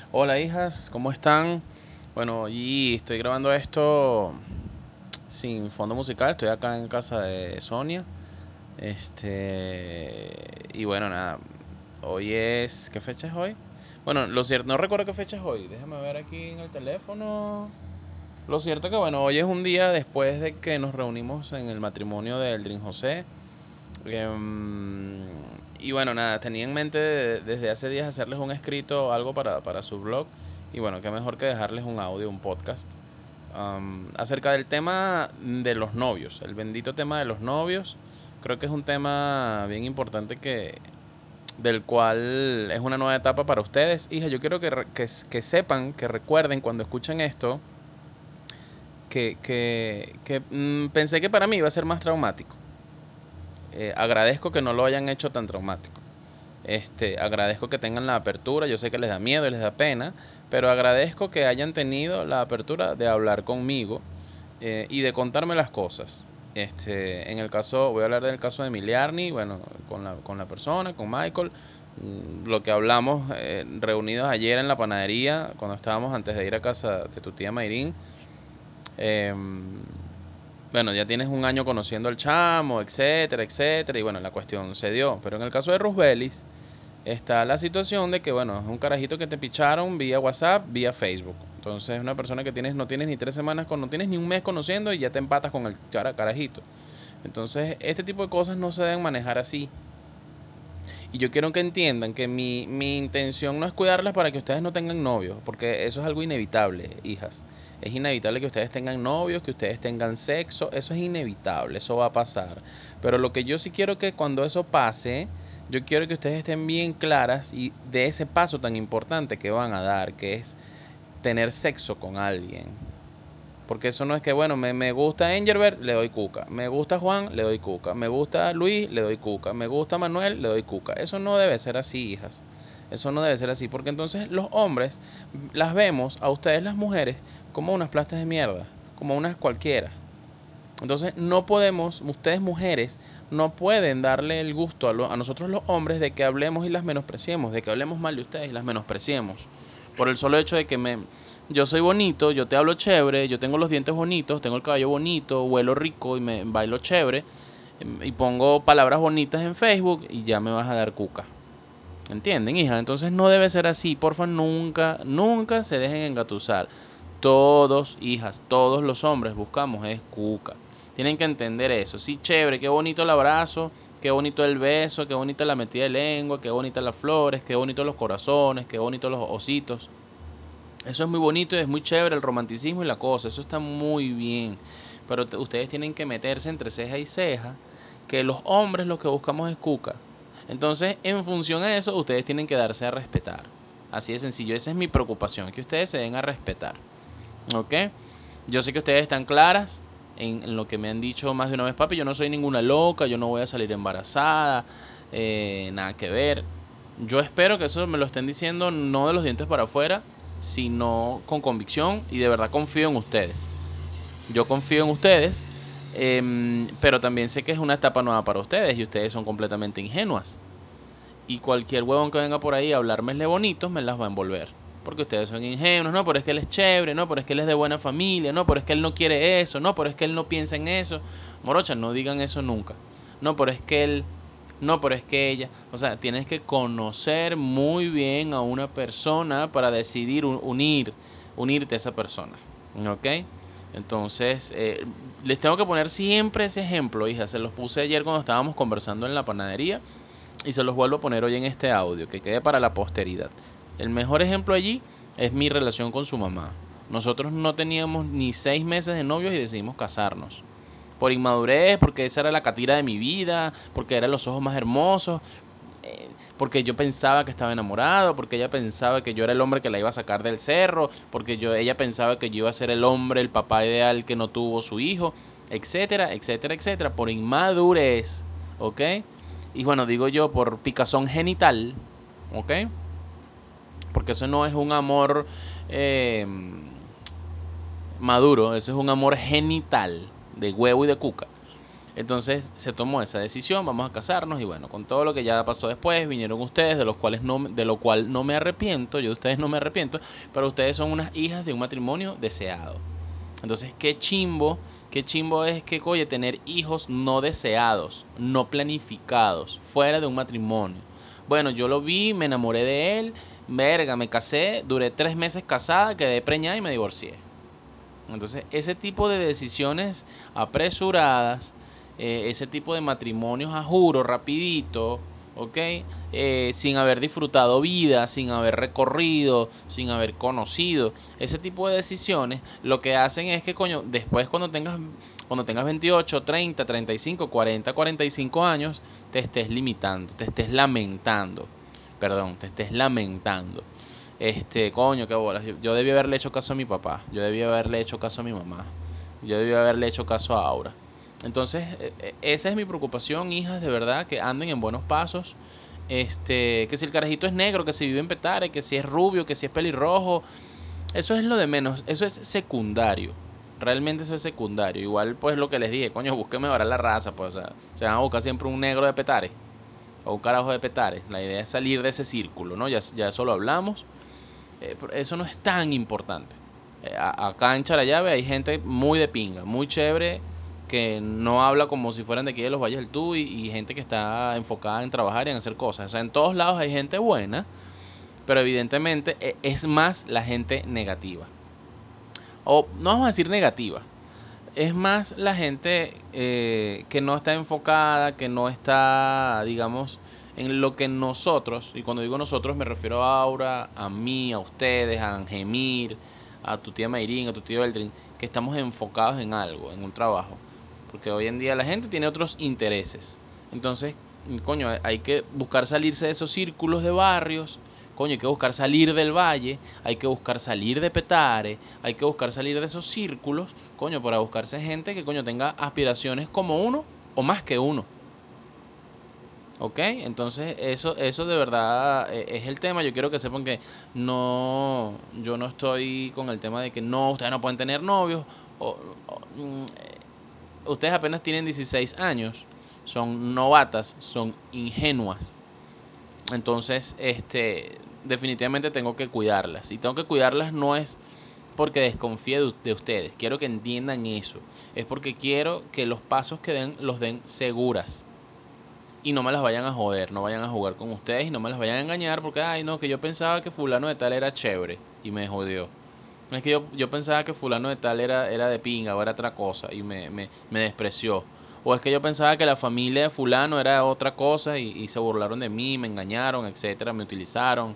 Hola hijas, ¿cómo están? Bueno, y estoy grabando esto sin fondo musical, estoy acá en casa de Sonia. Y bueno, nada, hoy es... ¿Qué fecha es hoy? Bueno, lo cierto, no recuerdo qué fecha es hoy, déjame ver aquí en el teléfono. Lo cierto que bueno, hoy es un día después de que nos reunimos en el matrimonio de Eldrin José. Em, y bueno, nada, tenía en mente desde hace días hacerles un escrito o algo para su blog. Y bueno, qué mejor que dejarles un audio, un podcast, acerca del tema de los novios, el bendito tema de los novios. Creo que es un tema bien importante del cual es una nueva etapa para ustedes. Hija, yo quiero que sepan, que recuerden cuando escuchen esto, que pensé que para mí iba a ser más traumático. Agradezco que no lo hayan hecho tan traumático. Agradezco que tengan la apertura, yo sé que les da miedo y les da pena, pero agradezco que hayan tenido la apertura de hablar conmigo y de contarme las cosas. En el caso, voy a hablar del caso de Emiliarni, bueno, con la persona, con Michael, lo que hablamos reunidos ayer en la panadería, cuando estábamos antes de ir a casa de tu tía Mayrin. Eh, bueno, ya tienes un año conociendo al chamo, etcétera, etcétera, y bueno, la cuestión se dio. Pero en el caso de Rusbelis, está la situación de que, bueno, es un carajito que te picharon vía WhatsApp, vía Facebook. Entonces es una persona que no tienes ni 3 semanas, no tienes ni un mes conociendo y ya te empatas con el carajito. Entonces este tipo de cosas no se deben manejar así. Y yo quiero que entiendan que mi intención no es cuidarlas para que ustedes no tengan novios, porque eso es algo inevitable, hijas. Es inevitable que ustedes tengan novios, que ustedes tengan sexo, eso es inevitable, eso va a pasar. Pero lo que yo sí quiero que cuando eso pase, yo quiero que ustedes estén bien claras y de ese paso tan importante que van a dar, que es tener sexo con alguien. Porque eso no es que, bueno, me gusta Engelbert, le doy cuca. Me gusta Juan, le doy cuca. Me gusta Luis, le doy cuca. Me gusta Manuel, le doy cuca. Eso no debe ser así, hijas. Eso no debe ser así. Porque entonces los hombres las vemos a ustedes las mujeres como unas plastas de mierda. Como unas cualquiera. Entonces no podemos, ustedes mujeres, no pueden darle el gusto a nosotros los hombres de que hablemos y las menospreciemos. De que hablemos mal de ustedes y las menospreciemos. Por el solo hecho de que yo soy bonito, yo te hablo chévere, yo tengo los dientes bonitos, tengo el cabello bonito, huelo rico y me bailo chévere. Y pongo palabras bonitas en Facebook y ya me vas a dar cuca. ¿Entienden, hija? Entonces no debe ser así. Porfa, nunca, nunca se dejen engatusar. Todos, hijas, todos los hombres buscamos es cuca. Tienen que entender eso. Sí, chévere, qué bonito el abrazo, qué bonito el beso, qué bonita la metida de lengua, qué bonitas las flores, qué bonitos los corazones, qué bonitos los ositos. Eso es muy bonito y es muy chévere el romanticismo y la cosa. Eso está muy bien. Pero ustedes tienen que meterse entre ceja y ceja que los hombres lo que buscamos es cuca. Entonces, en función a eso, ustedes tienen que darse a respetar. Así de sencillo. Esa es mi preocupación, que ustedes se den a respetar. ¿Ok? Yo sé que ustedes están claras en lo que me han dicho más de una vez, papi. Yo no soy ninguna loca, yo no voy a salir embarazada, nada que ver. Yo espero que eso me lo estén diciendo no de los dientes para afuera, sino con convicción y de verdad confío en ustedes. Yo confío en ustedes, pero también sé que es una etapa nueva para ustedes y ustedes son completamente ingenuas. Y cualquier huevón que venga por ahí a hablármele bonitos me las va a envolver. Porque ustedes son ingenuos, no, pero es que él es chévere, no, pero es que él es de buena familia, no, pero es que él no quiere eso, no, pero es que él no piensa en eso. Morocha, no digan eso nunca. No, pero es que él, no, pero es que ella. O sea, tienes que conocer muy bien a una persona para decidir unirte a esa persona. ¿Ok? Entonces, les tengo que poner siempre ese ejemplo, hija. Se los puse ayer cuando estábamos conversando en la panadería. Y se los vuelvo a poner hoy en este audio, que quede para la posteridad. El mejor ejemplo allí es mi relación con su mamá. Nosotros no teníamos ni 6 meses de novios y decidimos casarnos. Por inmadurez, porque esa era la catira de mi vida, porque eran los ojos más hermosos, porque yo pensaba que estaba enamorado, porque ella pensaba que yo era el hombre que la iba a sacar del cerro, porque ella pensaba que yo iba a ser el hombre, el papá ideal que no tuvo su hijo, etcétera, etcétera, etcétera, por inmadurez, ¿ok? Y bueno, digo yo, por picazón genital, ¿ok? Porque eso no es un amor eh, maduro, eso es un amor genital, de huevo y de cuca. Entonces se tomó esa decisión, vamos a casarnos y bueno, con todo lo que ya pasó después, vinieron ustedes, de lo cual no me arrepiento, yo de ustedes no me arrepiento, pero ustedes son unas hijas de un matrimonio deseado. Entonces, qué chimbo es que, oye, tener hijos no deseados, no planificados, fuera de un matrimonio. Bueno, yo lo vi, me enamoré de él, verga, me casé, duré 3 meses casada, quedé preñada y me divorcié. Entonces, ese tipo de decisiones apresuradas, ese tipo de matrimonios a juro, rapidito, ¿ok? Sin haber disfrutado vida, sin haber recorrido, sin haber conocido. Ese tipo de decisiones lo que hacen es que, coño, después cuando tengas 28, 30, 35, 40, 45 años, te estés limitando, te estés lamentando. Perdón, te estés lamentando. Coño, qué bolas. Yo debí haberle hecho caso a mi papá. Yo debí haberle hecho caso a mi mamá. Yo debí haberle hecho caso a Aura. Entonces, esa es mi preocupación, hijas, de verdad, que anden en buenos pasos. Que si el carajito es negro, que si vive en Petare, que si es rubio, que si es pelirrojo. Eso es lo de menos. Eso es secundario. Realmente eso es secundario. Igual, pues lo que les dije, coño, búsquenme ahora la raza. Pues, o sea, se van a buscar siempre un negro de Petare. O un carajo de Petare. La idea es salir de ese círculo, ¿no? Ya eso lo hablamos. Eso no es tan importante. Acá en Charallave hay gente muy de pinga, muy chévere, que no habla como si fueran de aquí de los Valles del Tuy y gente que está enfocada en trabajar y en hacer cosas. O sea, en todos lados hay gente buena, pero evidentemente es más la gente negativa. O no vamos a decir negativa, es más la gente que no está enfocada, que no está, digamos, en lo que nosotros, y cuando digo nosotros me refiero a Aura, a mí, a ustedes, a Angemir, a tu tía Mayrin, a tu tío Eldrin, que estamos enfocados en algo, en un trabajo. Porque hoy en día la gente tiene otros intereses. Entonces, coño, hay que buscar salirse de esos círculos de barrios. Coño, hay que buscar salir del valle, hay que buscar salir de Petare, hay que buscar salir de esos círculos, coño, para buscarse gente que, coño, tenga aspiraciones como uno o más que uno. ¿Ok? Entonces, eso de verdad es el tema. Yo quiero que sepan que yo no estoy con el tema de que no, ustedes no pueden tener novios. O, ustedes apenas tienen 16 años, son novatas, son ingenuas. Entonces, definitivamente tengo que cuidarlas. Y tengo que cuidarlas no es porque desconfíe de ustedes. Quiero que entiendan eso. Es porque quiero que los pasos que den los den seguras. Y no me las vayan a joder, no vayan a jugar con ustedes y no me las vayan a engañar porque, ay, no, que yo pensaba que fulano de tal era chévere y me jodió. Es que yo pensaba que fulano de tal era de pinga o era otra cosa y me despreció. O es que yo pensaba que la familia de fulano era otra cosa y se burlaron de mí, me engañaron, etcétera, me utilizaron.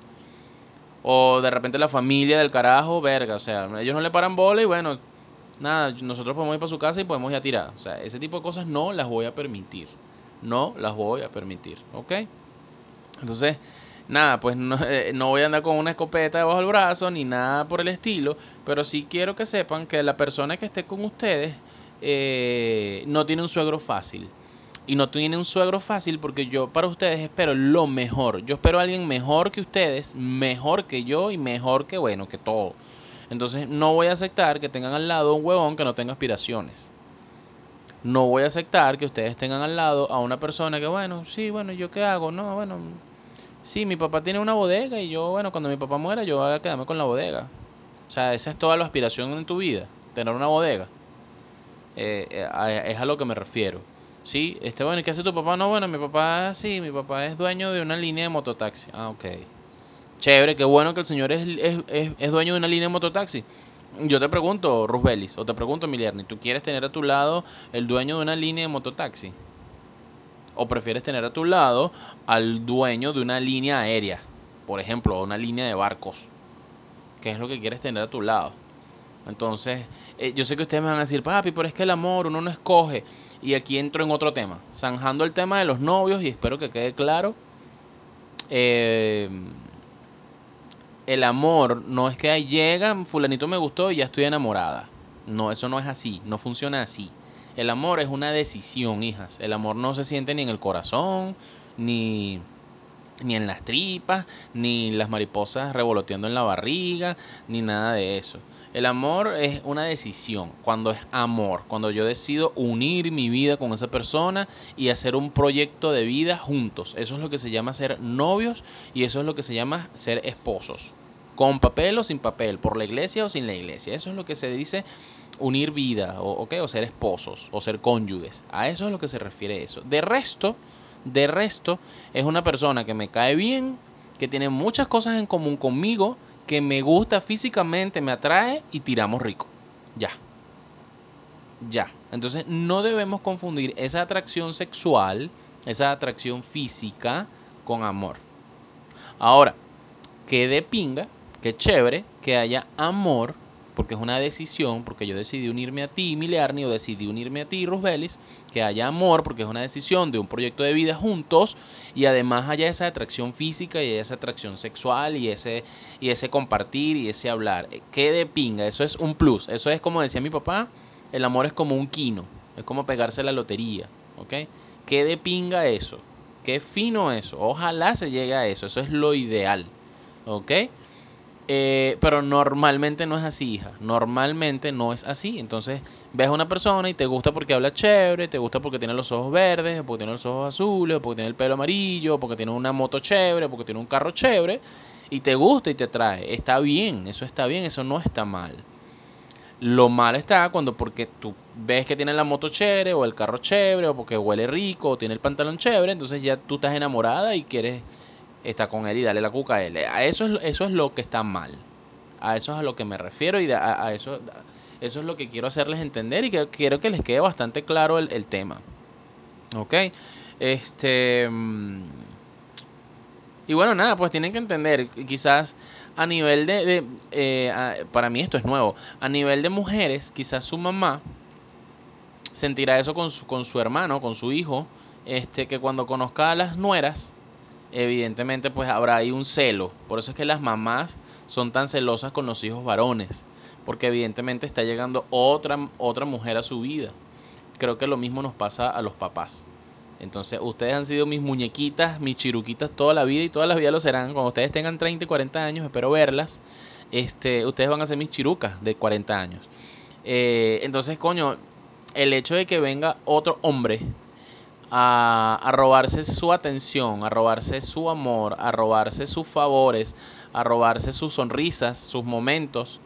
O de repente la familia del carajo, verga, o sea, ellos no le paran bola y bueno, nada, nosotros podemos ir para su casa y podemos ir a tirar. O sea, ese tipo de cosas no las voy a permitir. No las voy a permitir, ¿ok? Entonces, nada, pues no, no voy a andar con una escopeta debajo del brazo ni nada por el estilo, pero sí quiero que sepan que la persona que esté con ustedes no tiene un suegro fácil. Y no tiene un suegro fácil porque yo para ustedes espero lo mejor. Yo espero a alguien mejor que ustedes, mejor que yo y mejor que, bueno, que todo. Entonces no voy a aceptar que tengan al lado un huevón que no tenga aspiraciones. No voy a aceptar que ustedes tengan al lado a una persona que, bueno, sí, bueno, ¿yo qué hago? No, bueno, sí, mi papá tiene una bodega y yo, bueno, cuando mi papá muera yo voy a quedarme con la bodega. O sea, esa es toda la aspiración en tu vida, tener una bodega. Es a lo que me refiero. Sí, bueno, ¿y qué hace tu papá? No, bueno, mi papá, sí, mi papá es dueño de una línea de mototaxi. Ah, ok. Chévere, qué bueno que el señor es dueño de una línea de mototaxi. Yo te pregunto, Rusbelis, o te pregunto, Milierni, ¿tú quieres tener a tu lado el dueño de una línea de mototaxi? ¿O prefieres tener a tu lado al dueño de una línea aérea? Por ejemplo, una línea de barcos. ¿Qué es lo que quieres tener a tu lado? Entonces, yo sé que ustedes me van a decir, papi, pero es que el amor uno no escoge. Y aquí entro en otro tema, zanjando el tema de los novios y espero que quede claro. Eh, el amor no es que ahí llega, fulanito me gustó y ya estoy enamorada. No, eso no es así, no funciona así. El amor es una decisión, hijas. El amor no se siente ni en el corazón, ni, ni en las tripas, ni las mariposas revoloteando en la barriga, ni nada de eso. El amor es una decisión, cuando es amor, cuando yo decido unir mi vida con esa persona y hacer un proyecto de vida juntos. Eso es lo que se llama ser novios y eso es lo que se llama ser esposos. Con papel o sin papel, por la iglesia o sin la iglesia. Eso es lo que se dice unir vida, o ser esposos, o ser cónyuges. A eso es lo que se refiere eso. De resto, es una persona que me cae bien, que tiene muchas cosas en común conmigo, que me gusta físicamente, me atrae y tiramos rico. Ya, ya. Entonces no debemos confundir esa atracción sexual, esa atracción física con amor. Ahora, que de pinga, que chévere, que haya amor, porque es una decisión, porque yo decidí unirme a ti, Miliarny, o decidí unirme a ti, Rusbelis, que haya amor, porque es una decisión de un proyecto de vida juntos, y además haya esa atracción física y esa atracción sexual y ese compartir y ese hablar. Que de pinga, eso es un plus. Eso es como decía mi papá, el amor es como un quino, es como pegarse la lotería, ¿ok? Que de pinga eso, qué fino eso, ojalá se llegue a eso es lo ideal. ¿Ok? Pero normalmente no es así, hija. Normalmente no es así. Entonces, ves a una persona y te gusta porque habla chévere, te gusta porque tiene los ojos verdes, o porque tiene los ojos azules, o porque tiene el pelo amarillo, o porque tiene una moto chévere, o porque tiene un carro chévere, y te gusta y te trae. Está bien, eso no está mal. Lo mal está cuando porque tú ves que tiene la moto chévere, o el carro chévere, o porque huele rico, o tiene el pantalón chévere, entonces ya tú estás enamorada y quieres estar con él y darle la cuca a él. Eso es lo que está mal. A eso es a lo que me refiero y eso es lo que quiero hacerles entender y que quiero que les quede bastante claro el tema. ¿Ok? Este... Y bueno, nada, pues tienen que entender, quizás a nivel para mí esto es nuevo, a nivel de mujeres, quizás su mamá sentirá eso con su hermano, con su hijo, que cuando conozca a las nueras, evidentemente pues habrá ahí un celo. Por eso es que las mamás son tan celosas con los hijos varones, porque evidentemente está llegando otra mujer a su vida. Creo que lo mismo nos pasa a los papás. Entonces, ustedes han sido mis muñequitas, mis chiruquitas toda la vida y toda la vida lo serán. Cuando ustedes tengan 30 y 40 años, espero verlas. Ustedes van a ser mis chirucas de 40 años. Entonces, coño, el hecho de que venga otro hombre a robarse su atención, a robarse su amor, a robarse sus favores, a robarse sus sonrisas, sus momentos,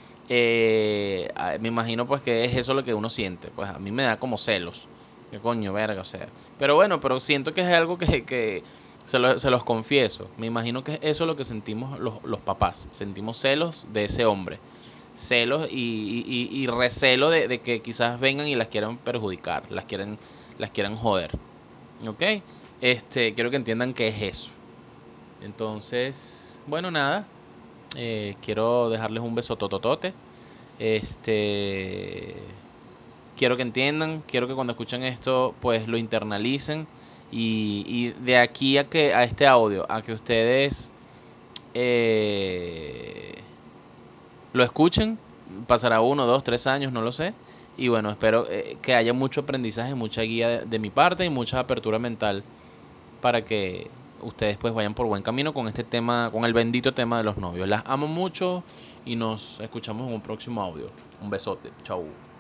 me imagino pues que es eso lo que uno siente. Pues a mí me da como celos. ¿Qué coño, verga? O sea. Pero bueno, pero siento que es algo que se los confieso. Me imagino que es eso lo que sentimos los papás. Sentimos celos de ese hombre. Celos y recelo de que quizás vengan y las quieran perjudicar, las quieran joder. ¿Ok? Quiero que entiendan qué es eso. Entonces, bueno, nada. Quiero dejarles un beso tototote. Este, quiero que entiendan, quiero que cuando escuchen esto, pues lo internalicen y de aquí a este audio, a que ustedes eh, lo escuchen, pasará 1, 2, 3 años, no lo sé. Y bueno, espero que haya mucho aprendizaje, mucha guía de mi parte y mucha apertura mental para que ustedes pues vayan por buen camino con este tema, con el bendito tema de los novios. Las amo mucho y nos escuchamos en un próximo audio. Un besote. Chau.